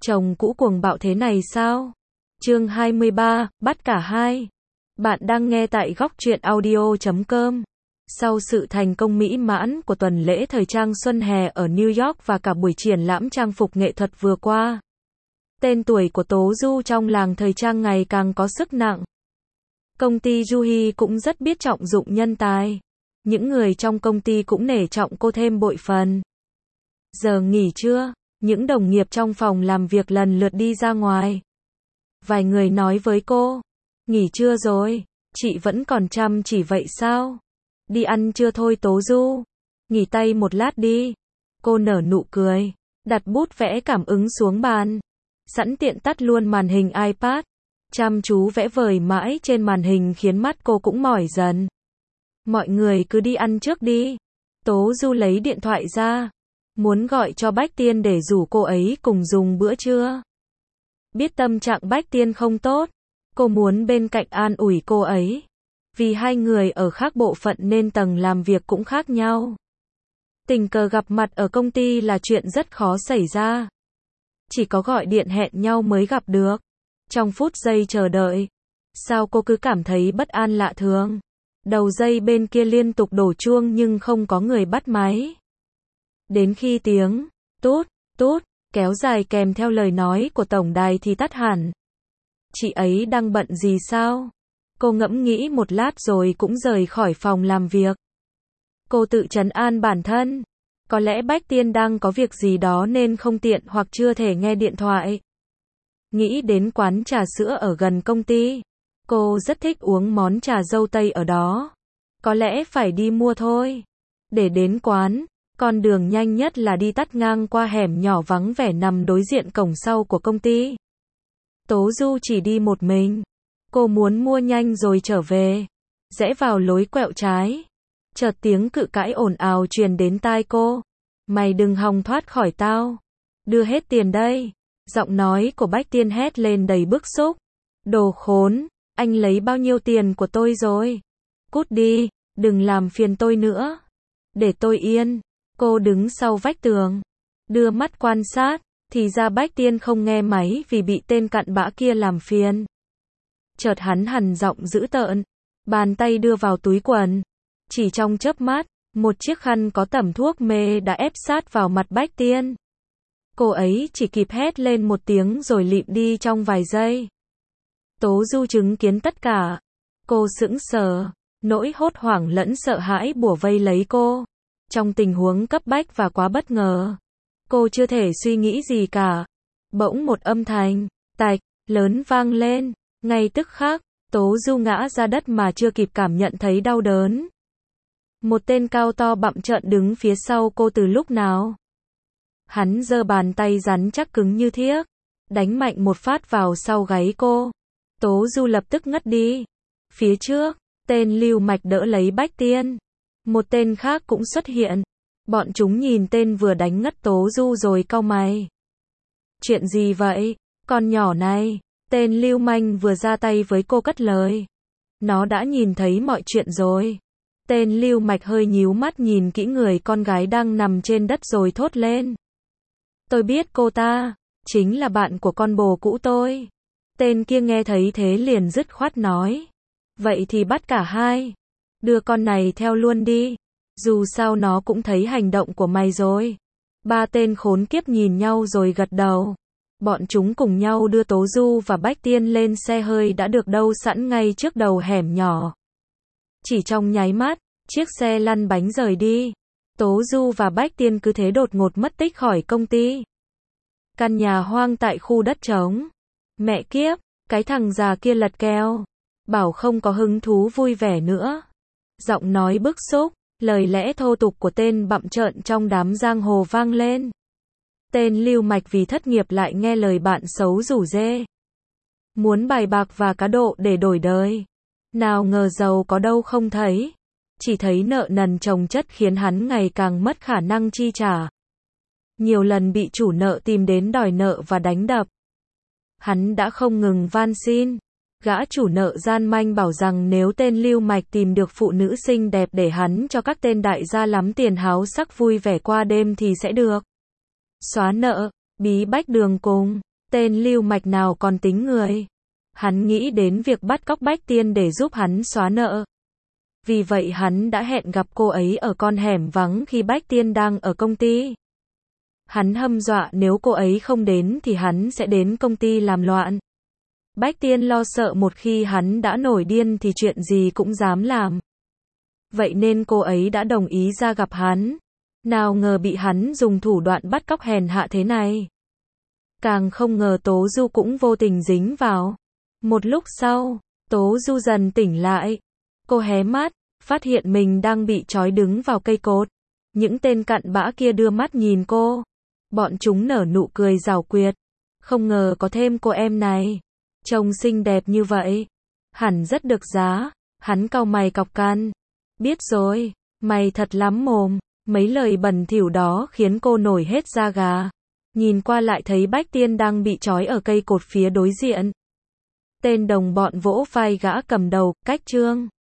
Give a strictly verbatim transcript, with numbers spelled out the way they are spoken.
Chồng cũ cuồng bạo thế này sao? Chương hai mươi ba, bắt cả hai. Bạn đang nghe tại góc truyện audio chấm com. Sau sự thành công mỹ mãn của tuần lễ thời trang xuân hè ở New York và cả buổi triển lãm trang phục nghệ thuật vừa qua, tên tuổi của Tố Du trong làng thời trang ngày càng có sức nặng. Công ty Juhi cũng rất biết trọng dụng nhân tài. Những người trong công ty cũng nể trọng cô thêm bội phần. Giờ nghỉ trưa, những đồng nghiệp trong phòng làm việc lần lượt đi ra ngoài. Vài người nói với cô, nghỉ trưa rồi, chị vẫn còn chăm chỉ vậy sao? Đi ăn trưa thôi Tố Du. Nghỉ tay một lát đi. Cô nở nụ cười, đặt bút vẽ cảm ứng xuống bàn. Sẵn tiện tắt luôn màn hình iPad. Chăm chú vẽ vời mãi trên màn hình khiến mắt cô cũng mỏi dần. Mọi người cứ đi ăn trước đi. Tố Du lấy điện thoại ra, muốn gọi cho Bách Tiên để rủ cô ấy cùng dùng bữa trưa. Biết tâm trạng Bách Tiên không tốt, cô muốn bên cạnh an ủi cô ấy. Vì hai người ở khác bộ phận nên tầng làm việc cũng khác nhau. Tình cờ gặp mặt ở công ty là chuyện rất khó xảy ra. Chỉ có gọi điện hẹn nhau mới gặp được. Trong phút giây chờ đợi, sao cô cứ cảm thấy bất an lạ thường. Đầu dây bên kia liên tục đổ chuông nhưng không có người bắt máy. Đến khi tiếng tút, tút kéo dài kèm theo lời nói của tổng đài thì tắt hẳn. Chị ấy đang bận gì sao? Cô ngẫm nghĩ một lát rồi cũng rời khỏi phòng làm việc. Cô tự trấn an bản thân. Có lẽ Bách Tiên đang có việc gì đó nên không tiện hoặc chưa thể nghe điện thoại. Nghĩ đến quán trà sữa ở gần công ty. Cô rất thích uống món trà dâu tây ở đó. Có lẽ phải đi mua thôi. Để đến quán, con đường nhanh nhất là đi tắt ngang qua hẻm nhỏ vắng vẻ nằm đối diện cổng sau của công ty. Tố Du chỉ đi một mình. Cô muốn mua nhanh rồi trở về. Rẽ vào lối quẹo trái. Chợt tiếng cự cãi ồn ào truyền đến tai cô. Mày đừng hòng thoát khỏi tao. Đưa hết tiền đây. Giọng nói của Bách Tiên hét lên đầy bức xúc. Đồ khốn, anh lấy bao nhiêu tiền của tôi rồi? Cút đi, đừng làm phiền tôi nữa. Để tôi yên. Cô đứng sau vách tường, đưa mắt quan sát, thì ra Bách Tiên không nghe máy vì bị tên cặn bã kia làm phiền. Chợt hắn hằn giọng dữ tợn, bàn tay đưa vào túi quần. Chỉ trong chớp mắt, một chiếc khăn có tẩm thuốc mê đã ép sát vào mặt Bách Tiên. Cô ấy chỉ kịp hét lên một tiếng rồi lịm đi trong vài giây. Tố Du chứng kiến tất cả. Cô sững sờ, nỗi hốt hoảng lẫn sợ hãi bủa vây lấy cô. Trong tình huống cấp bách và quá bất ngờ, cô chưa thể suy nghĩ gì cả. Bỗng một âm thanh tạch lớn vang lên. Ngay tức khắc, Tố Du ngã ra đất mà chưa kịp cảm nhận thấy đau đớn. Một tên cao to bặm trợn đứng phía sau cô từ lúc nào. Hắn giơ bàn tay rắn chắc cứng như thiếc, đánh mạnh một phát vào sau gáy cô. Tố Du lập tức ngất đi. Phía trước, tên Lưu Mạch đỡ lấy Bách Tiên. Một tên khác cũng xuất hiện. Bọn chúng nhìn tên vừa đánh ngất Tố Du rồi cau mày. Chuyện gì vậy, con nhỏ này? Tên lưu manh vừa ra tay với cô cất lời. Nó đã nhìn thấy mọi chuyện rồi. Tên Lưu Mạch hơi nhíu mắt nhìn kỹ người con gái đang nằm trên đất rồi thốt lên. Tôi biết cô ta, chính là bạn của con bồ cũ tôi. Tên kia nghe thấy thế liền dứt khoát nói. Vậy thì bắt cả hai. Đưa con này theo luôn đi. Dù sao nó cũng thấy hành động của mày rồi. Ba tên khốn kiếp nhìn nhau rồi gật đầu. Bọn chúng cùng nhau đưa Tố Du và Bách Tiên lên xe hơi đã được đâu sẵn ngay trước đầu hẻm nhỏ. Chỉ trong nháy mắt, chiếc xe lăn bánh rời đi. Tố Du và Bách Tiên cứ thế đột ngột mất tích khỏi công ty. Căn nhà hoang tại khu đất trống. Mẹ kiếp, cái thằng già kia lật kèo. Bảo không có hứng thú vui vẻ nữa. Giọng nói bức xúc, lời lẽ thô tục của tên bặm trợn trong đám giang hồ vang lên. Tên Lưu Mạch vì thất nghiệp lại nghe lời bạn xấu rủ rê. Muốn bài bạc và cá độ để đổi đời. Nào ngờ giàu có đâu không thấy. Chỉ thấy nợ nần chồng chất khiến hắn ngày càng mất khả năng chi trả. Nhiều lần bị chủ nợ tìm đến đòi nợ và đánh đập. Hắn đã không ngừng van xin. Gã chủ nợ gian manh bảo rằng nếu tên Lưu Mạch tìm được phụ nữ xinh đẹp để hắn cho các tên đại gia lắm tiền háo sắc vui vẻ qua đêm thì sẽ được xóa nợ. Bí bách đường cùng Tên lưu mạch nào còn tính người. Hắn nghĩ đến việc bắt cóc Bách Tiên để giúp hắn xóa nợ. Vì vậy hắn đã hẹn gặp cô ấy ở con hẻm vắng khi Bách Tiên đang ở công ty. Hắn hăm dọa nếu cô ấy không đến thì hắn sẽ đến công ty làm loạn. Bách Tiên lo sợ một khi hắn đã nổi điên thì chuyện gì cũng dám làm. Vậy nên cô ấy đã đồng ý ra gặp hắn. Nào ngờ bị hắn dùng thủ đoạn bắt cóc hèn hạ thế này. Càng không ngờ Tố Du cũng vô tình dính vào. Một lúc sau, Tố Du dần tỉnh lại. Cô hé mắt, phát hiện mình đang bị trói đứng vào cây cột. Những tên cặn bã kia đưa mắt nhìn cô. Bọn chúng nở nụ cười giảo quyệt. Không ngờ có thêm cô em này. Trông xinh đẹp như vậy. Hẳn rất được giá. Hắn cau mày cọc can. Biết rồi, mày thật lắm mồm. Mấy lời bẩn thỉu đó khiến cô nổi hết da gà. Nhìn qua lại thấy Bách Tiên đang bị trói ở cây cột phía đối diện. Tên đồng bọn vỗ vai gã cầm đầu, cách Trương.